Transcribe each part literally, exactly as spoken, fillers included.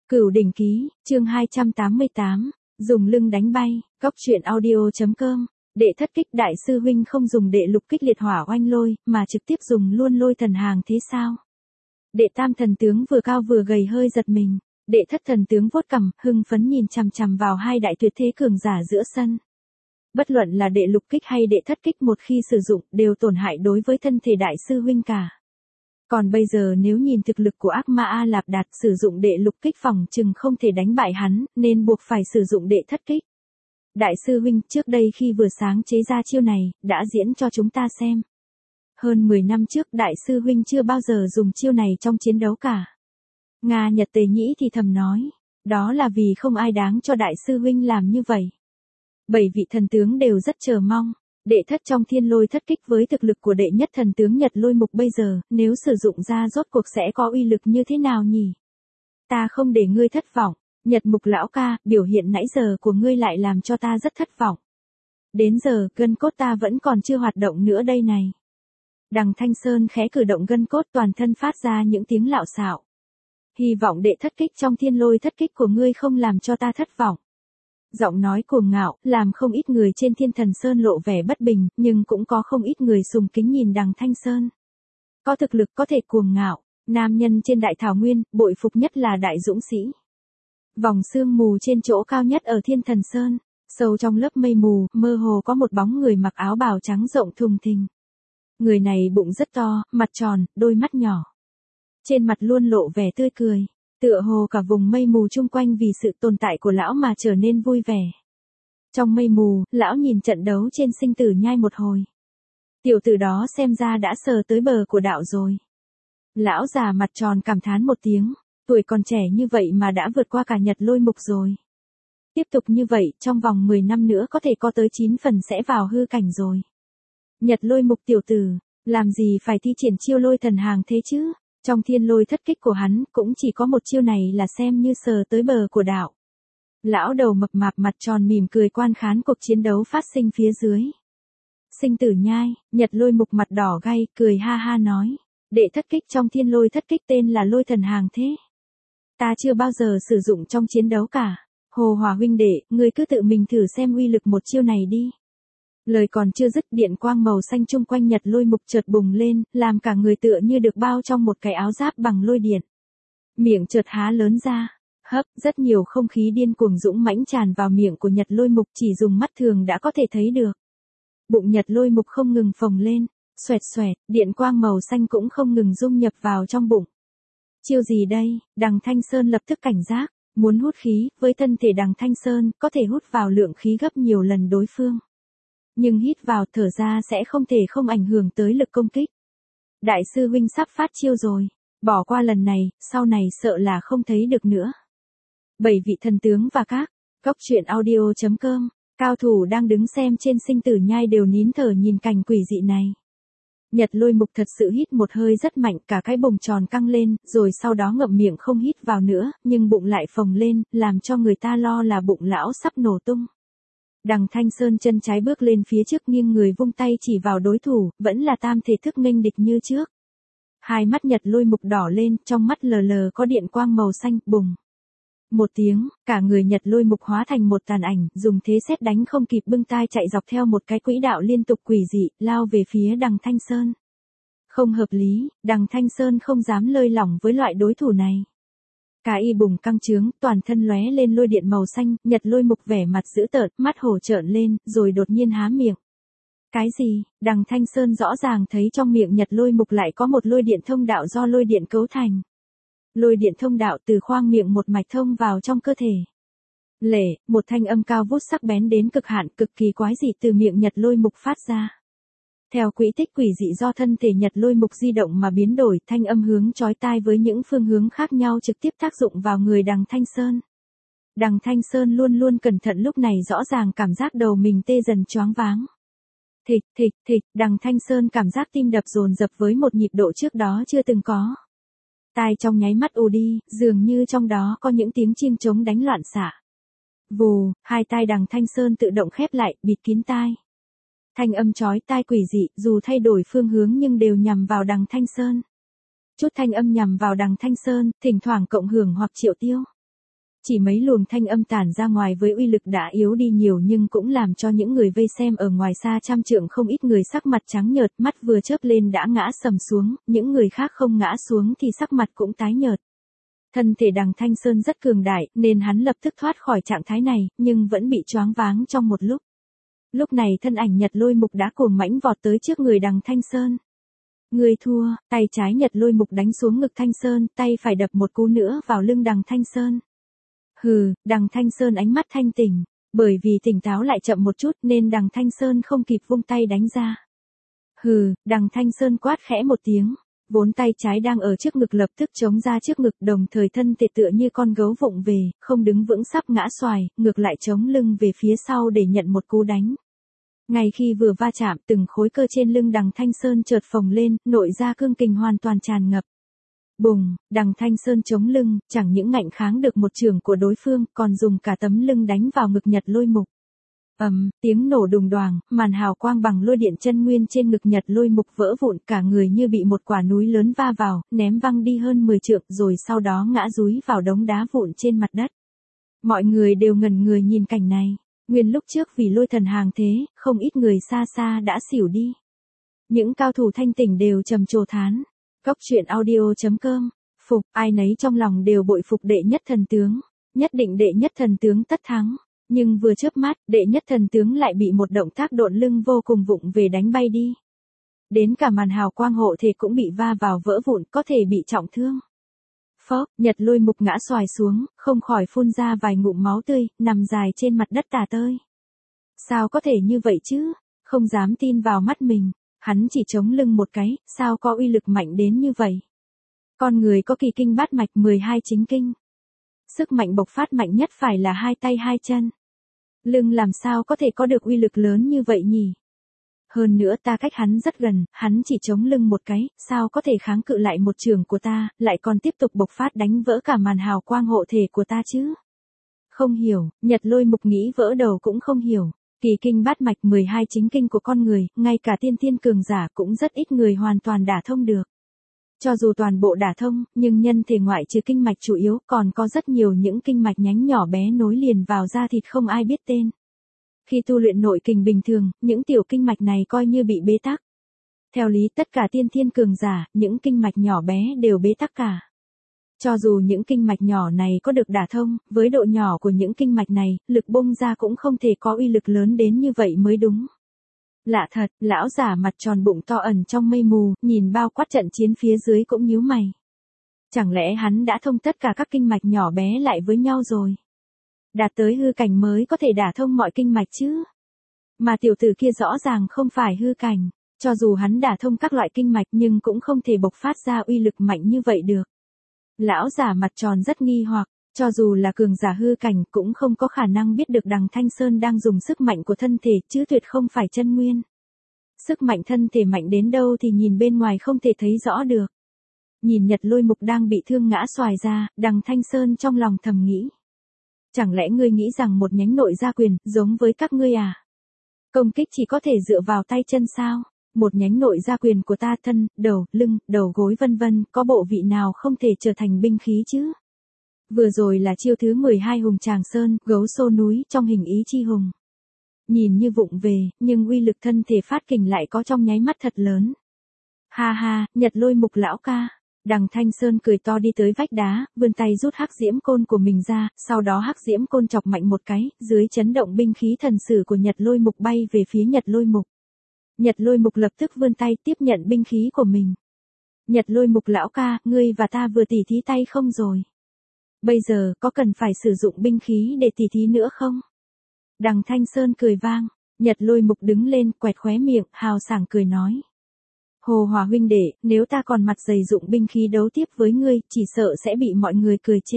Cửu đỉnh ký, chương hai trăm tám mươi tám, dùng lưng đánh bay, góc truyện audio.com, đệ thất kích đại sư huynh không dùng đệ lục kích liệt hỏa oanh lôi, mà trực tiếp dùng luôn lôi thần hàng thế sao? Đệ tam thần tướng vừa cao vừa gầy hơi giật mình, đệ thất thần tướng vuốt cằm, hưng phấn nhìn chằm chằm vào hai đại tuyệt thế cường giả giữa sân. Bất luận là đệ lục kích hay đệ thất kích một khi sử dụng đều tổn hại đối với thân thể đại sư huynh cả. Còn bây giờ nếu nhìn thực lực của ác ma A Lạp Đạt sử dụng đệ lục kích phòng chừng không thể đánh bại hắn, nên buộc phải sử dụng đệ thất kích. Đại sư huynh trước đây khi vừa sáng chế ra chiêu này, đã diễn cho chúng ta xem. Hơn mười năm trước đại sư huynh chưa bao giờ dùng chiêu này trong chiến đấu cả. Nga Nhật Tề Nhĩ thì thầm nói, đó là vì không ai đáng cho đại sư huynh làm như vậy. Bảy vị thần tướng đều rất chờ mong. Đệ thất trong thiên lôi thất kích với thực lực của đệ nhất thần tướng Nhật Lôi Mục bây giờ, nếu sử dụng ra rốt cuộc sẽ có uy lực như thế nào nhỉ? Ta không để ngươi thất vọng, Nhật Mục lão ca, biểu hiện nãy giờ của ngươi lại làm cho ta rất thất vọng. Đến giờ, gân cốt ta vẫn còn chưa hoạt động nữa đây này. Đằng Thanh Sơn khẽ cử động gân cốt toàn thân phát ra những tiếng lạo xạo. Hy vọng đệ thất kích trong thiên lôi thất kích của ngươi không làm cho ta thất vọng. Giọng nói cuồng ngạo, làm không ít người trên Thiên Thần Sơn lộ vẻ bất bình, nhưng cũng có không ít người sùng kính nhìn đằng Thanh Sơn. Có thực lực có thể cuồng ngạo, nam nhân trên đại thảo nguyên, bội phục nhất là đại dũng sĩ. Vòng sương mù trên chỗ cao nhất ở Thiên Thần Sơn, sâu trong lớp mây mù, mơ hồ có một bóng người mặc áo bào trắng rộng thùng thình. Người này bụng rất to, mặt tròn, đôi mắt nhỏ. Trên mặt luôn lộ vẻ tươi cười. Tựa hồ cả vùng mây mù chung quanh vì sự tồn tại của lão mà trở nên vui vẻ. Trong mây mù, lão nhìn trận đấu trên sinh tử nhai một hồi. Tiểu tử đó xem ra đã sờ tới bờ của đạo rồi. Lão già mặt tròn cảm thán một tiếng, tuổi còn trẻ như vậy mà đã vượt qua cả Nhật Lôi Mục rồi. Tiếp tục như vậy, trong vòng mười năm nữa có thể có tới chín phần sẽ vào hư cảnh rồi. Nhật Lôi Mục tiểu tử, làm gì phải thi triển chiêu lôi thần hàng thế chứ? Trong thiên lôi thất kích của hắn, cũng chỉ có một chiêu này là xem như sờ tới bờ của đạo. Lão đầu mập mạp mặt tròn mỉm cười quan khán cuộc chiến đấu phát sinh phía dưới. Sinh tử nhai, Nhật Lôi Mục mặt đỏ gay, cười ha ha nói. Đệ thất kích trong thiên lôi thất kích tên là lôi thần hàng thế. Ta chưa bao giờ sử dụng trong chiến đấu cả. Hồ Hòa huynh đệ, ngươi cứ tự mình thử xem uy lực một chiêu này đi. Lời còn chưa dứt, điện quang màu xanh chung quanh Nhật Lôi Mục chợt bùng lên, làm cả người tựa như được bao trong một cái áo giáp bằng lôi điện. Miệng chợt há lớn ra, hấp, rất nhiều không khí điên cuồng dũng mãnh tràn vào miệng của Nhật Lôi Mục, chỉ dùng mắt thường đã có thể thấy được. Bụng Nhật Lôi Mục không ngừng phồng lên, xoẹt xoẹt, điện quang màu xanh cũng không ngừng dung nhập vào trong bụng. Chiêu gì đây? Đằng Thanh Sơn lập tức cảnh giác, muốn hút khí, với thân thể đằng Thanh Sơn, có thể hút vào lượng khí gấp nhiều lần đối phương. Nhưng hít vào thở ra sẽ không thể không ảnh hưởng tới lực công kích. Đại sư huynh sắp phát chiêu rồi, bỏ qua lần này, sau này sợ là không thấy được nữa. Bảy vị thần tướng và các góc truyện audio.com, cao thủ đang đứng xem trên sinh tử nhai đều nín thở nhìn cảnh quỷ dị này. Nhật Lôi Mục thật sự hít một hơi rất mạnh, cả cái bụng tròn căng lên, rồi sau đó ngậm miệng không hít vào nữa, nhưng bụng lại phồng lên, làm cho người ta lo là bụng lão sắp nổ tung. Đằng Thanh Sơn chân trái bước lên phía trước nghiêng người vung tay chỉ vào đối thủ, vẫn là tam thể thức nghênh địch như trước. Hai mắt Nhật Lôi Mục đỏ lên, trong mắt lờ lờ có điện quang màu xanh, bùng. Một tiếng, cả người Nhật Lôi Mục hóa thành một tàn ảnh, dùng thế sét đánh không kịp bưng tai chạy dọc theo một cái quỹ đạo liên tục quỷ dị, lao về phía đằng Thanh Sơn. Không hợp lý, đằng Thanh Sơn không dám lơi lỏng với loại đối thủ này. Cái y bùng căng trướng, toàn thân lóe lên lôi điện màu xanh, Nhật Lôi Mục vẻ mặt dữ tợn, mắt hổ trợn lên, rồi đột nhiên há miệng. Cái gì? Đằng Thanh Sơn rõ ràng thấy trong miệng Nhật Lôi Mục lại có một lôi điện thông đạo do lôi điện cấu thành. Lôi điện thông đạo từ khoang miệng một mạch thông vào trong cơ thể. Lệ, một thanh âm cao vút sắc bén đến cực hạn, cực kỳ quái dị từ miệng Nhật Lôi Mục phát ra. Theo quỹ tích quỷ dị do thân thể Nhật Lôi Mục di động mà biến đổi, thanh âm hướng chói tai với những phương hướng khác nhau trực tiếp tác dụng vào người đằng Thanh Sơn. Đằng Thanh Sơn luôn luôn cẩn thận, lúc này rõ ràng cảm giác đầu mình tê dần choáng váng. Thịch, thịch, thịch, đằng Thanh Sơn cảm giác tim đập dồn dập với một nhịp độ trước đó chưa từng có. Tai trong nháy mắt ù đi, dường như trong đó có những tiếng chim trống đánh loạn xạ. Vù, hai tai đằng Thanh Sơn tự động khép lại, bịt kín tai. Thanh âm chói tai quỷ dị, dù thay đổi phương hướng nhưng đều nhằm vào đằng Thanh Sơn. Chút thanh âm nhằm vào đằng Thanh Sơn, thỉnh thoảng cộng hưởng hoặc triệu tiêu. Chỉ mấy luồng thanh âm tản ra ngoài với uy lực đã yếu đi nhiều nhưng cũng làm cho những người vây xem ở ngoài xa trăm trượng không ít người sắc mặt trắng nhợt, mắt vừa chớp lên đã ngã sầm xuống, những người khác không ngã xuống thì sắc mặt cũng tái nhợt. Thân thể Đằng Thanh Sơn rất cường đại nên hắn lập tức thoát khỏi trạng thái này, nhưng vẫn bị choáng váng trong một lúc. Lúc này thân ảnh Nhật Lôi Mục đã cuồng mãnh vọt tới trước người Đằng Thanh Sơn. Người thua, tay trái Nhật Lôi Mục đánh xuống ngực Thanh Sơn, tay phải đập một cú nữa vào lưng Đằng Thanh Sơn. Hừ, Đằng Thanh Sơn ánh mắt thanh tỉnh, bởi vì tỉnh táo lại chậm một chút nên Đằng Thanh Sơn không kịp vung tay đánh ra. Hừ, Đằng Thanh Sơn quát khẽ một tiếng, vốn tay trái đang ở trước ngực lập tức chống ra trước ngực, đồng thời thân thể tựa như con gấu vụng về, không đứng vững sắp ngã xoài, ngược lại chống lưng về phía sau để nhận một cú đánh. Ngay khi vừa va chạm, từng khối cơ trên lưng Đằng Thanh Sơn chợt phồng lên, nội ra cương kình hoàn toàn tràn ngập. Bùng, Đằng Thanh Sơn chống lưng, chẳng những ngạnh kháng được một chưởng của đối phương, còn dùng cả tấm lưng đánh vào ngực Nhật Lôi Mục. Ầm, tiếng nổ đùng đoàng, màn hào quang bằng lôi điện chân nguyên trên ngực Nhật Lôi Mục vỡ vụn, cả người như bị một quả núi lớn va vào, ném văng đi hơn mười trượng rồi sau đó ngã dúi vào đống đá vụn trên mặt đất. Mọi người đều ngẩn người nhìn cảnh này, nguyên lúc trước vì lôi thần hàng thế, không ít người xa xa đã xỉu đi. Những cao thủ thanh tỉnh đều trầm trồ thán. Cốc truyện audio chấm com, phục, ai nấy trong lòng đều bội phục đệ nhất thần tướng, nhất định đệ nhất thần tướng tất thắng, nhưng vừa chớp mắt, đệ nhất thần tướng lại bị một động tác độn lưng vô cùng vụng về đánh bay đi. Đến cả màn hào quang hộ thể cũng bị va vào vỡ vụn, có thể bị trọng thương. Phốc, Nhật Lôi Mục ngã xoài xuống, không khỏi phun ra vài ngụm máu tươi, nằm dài trên mặt đất tả tơi. Sao có thể như vậy chứ? Không dám tin vào mắt mình. Hắn chỉ chống lưng một cái, sao có uy lực mạnh đến như vậy? Con người có kỳ kinh bát mạch mười hai chính kinh. Sức mạnh bộc phát mạnh nhất phải là hai tay hai chân. Lưng làm sao có thể có được uy lực lớn như vậy nhỉ? Hơn nữa ta cách hắn rất gần, hắn chỉ chống lưng một cái, sao có thể kháng cự lại một trường của ta, lại còn tiếp tục bộc phát đánh vỡ cả màn hào quang hộ thể của ta chứ? Không hiểu, Nhật Lôi Mục nghĩ vỡ đầu cũng không hiểu. Kỳ kinh bát mạch mười hai chính kinh của con người, ngay cả tiên thiên cường giả cũng rất ít người hoàn toàn đả thông được. Cho dù toàn bộ đả thông, nhưng nhân thể ngoại trừ kinh mạch chủ yếu còn có rất nhiều những kinh mạch nhánh nhỏ bé nối liền vào da thịt không ai biết tên. Khi tu luyện nội kình bình thường, những tiểu kinh mạch này coi như bị bế tắc. Theo lý tất cả tiên thiên cường giả, những kinh mạch nhỏ bé đều bế tắc cả. Cho dù những kinh mạch nhỏ này có được đả thông, với độ nhỏ của những kinh mạch này, lực bung ra cũng không thể có uy lực lớn đến như vậy mới đúng. Lạ thật, lão giả mặt tròn bụng to ẩn trong mây mù, nhìn bao quát trận chiến phía dưới cũng nhíu mày. Chẳng lẽ hắn đã thông tất cả các kinh mạch nhỏ bé lại với nhau rồi? Đạt tới hư cảnh mới có thể đả thông mọi kinh mạch chứ? Mà tiểu tử kia rõ ràng không phải hư cảnh, cho dù hắn đả thông các loại kinh mạch nhưng cũng không thể bộc phát ra uy lực mạnh như vậy được. Lão giả mặt tròn rất nghi hoặc, cho dù là cường giả hư cảnh cũng không có khả năng biết được Đằng Thanh Sơn đang dùng sức mạnh của thân thể chứ tuyệt không phải chân nguyên. Sức mạnh thân thể mạnh đến đâu thì nhìn bên ngoài không thể thấy rõ được. Nhìn Nhật Lôi Mục đang bị thương ngã xoài ra, Đằng Thanh Sơn trong lòng thầm nghĩ. Chẳng lẽ ngươi nghĩ rằng một nhánh nội gia quyền giống với các ngươi à? Công kích chỉ có thể dựa vào tay chân sao? Một nhánh nội gia quyền của ta thân, đầu, lưng, đầu gối vân vân, có bộ vị nào không thể trở thành binh khí chứ? Vừa rồi là chiêu thứ mười hai Hùng Tràng Sơn, gấu xô núi trong hình ý chi hùng. Nhìn như vụng về, nhưng uy lực thân thể phát kình lại có trong nháy mắt thật lớn. Ha ha, Nhật Lôi Mục lão ca. Đằng Thanh Sơn cười to đi tới vách đá, vươn tay rút hắc diễm côn của mình ra, sau đó hắc diễm côn chọc mạnh một cái, dưới chấn động binh khí thần sử của Nhật Lôi Mục bay về phía Nhật Lôi Mục. Nhật Lôi Mục lập tức vươn tay tiếp nhận binh khí của mình. Nhật Lôi Mục lão ca, ngươi và ta vừa tỉ thí tay không rồi? Bây giờ có cần phải sử dụng binh khí để tỉ thí nữa không? Đằng Thanh Sơn cười vang, Nhật Lôi Mục đứng lên quẹt khóe miệng, hào sảng cười nói. Hồ Hòa huynh đệ, nếu ta còn mặt dày dụng binh khí đấu tiếp với ngươi, chỉ sợ sẽ bị mọi người cười chê.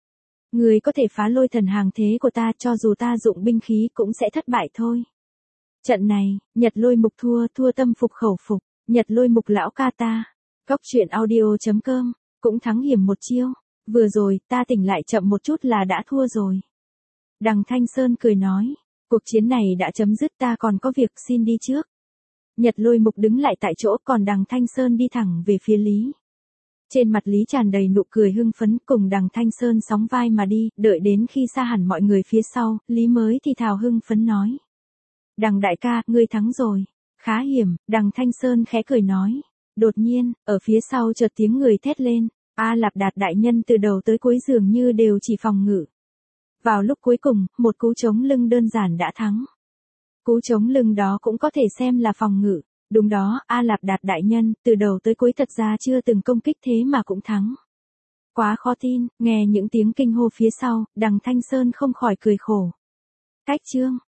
Ngươi có thể phá lôi thần hàng thế của ta, cho dù ta dụng binh khí cũng sẽ thất bại thôi. Trận này, Nhật Lôi Mục thua, thua tâm phục khẩu phục, Nhật Lôi Mục lão ca ta. Cốc truyện audio chấm com, cũng thắng hiểm một chiêu. Vừa rồi, ta tỉnh lại chậm một chút là đã thua rồi. Đằng Thanh Sơn cười nói, cuộc chiến này đã chấm dứt, ta còn có việc xin đi trước. Nhật Lôi Mục đứng lại tại chỗ, còn Đằng Thanh Sơn đi thẳng về phía Lý Trên mặt Lý tràn đầy nụ cười hưng phấn, cùng Đằng Thanh Sơn sóng vai mà đi, đợi đến khi xa hẳn mọi người phía sau, Lý mới thì thào hưng phấn nói. Đằng đại ca, ngươi thắng rồi. Khá hiểm, Đằng Thanh Sơn khẽ cười nói. Đột nhiên, ở phía sau chợt tiếng người thét lên, A Lạp Đạt đại nhân từ đầu tới cuối dường như đều chỉ phòng ngự. Vào lúc cuối cùng, một cú chống lưng đơn giản đã thắng. Cú chống lưng đó cũng có thể xem là phòng ngự. Đúng đó, A Lạp Đạt đại nhân, từ đầu tới cuối thật ra chưa từng công kích thế mà cũng thắng. Quá khó tin, nghe những tiếng kinh hô phía sau, Đằng Thanh Sơn không khỏi cười khổ. Cách chương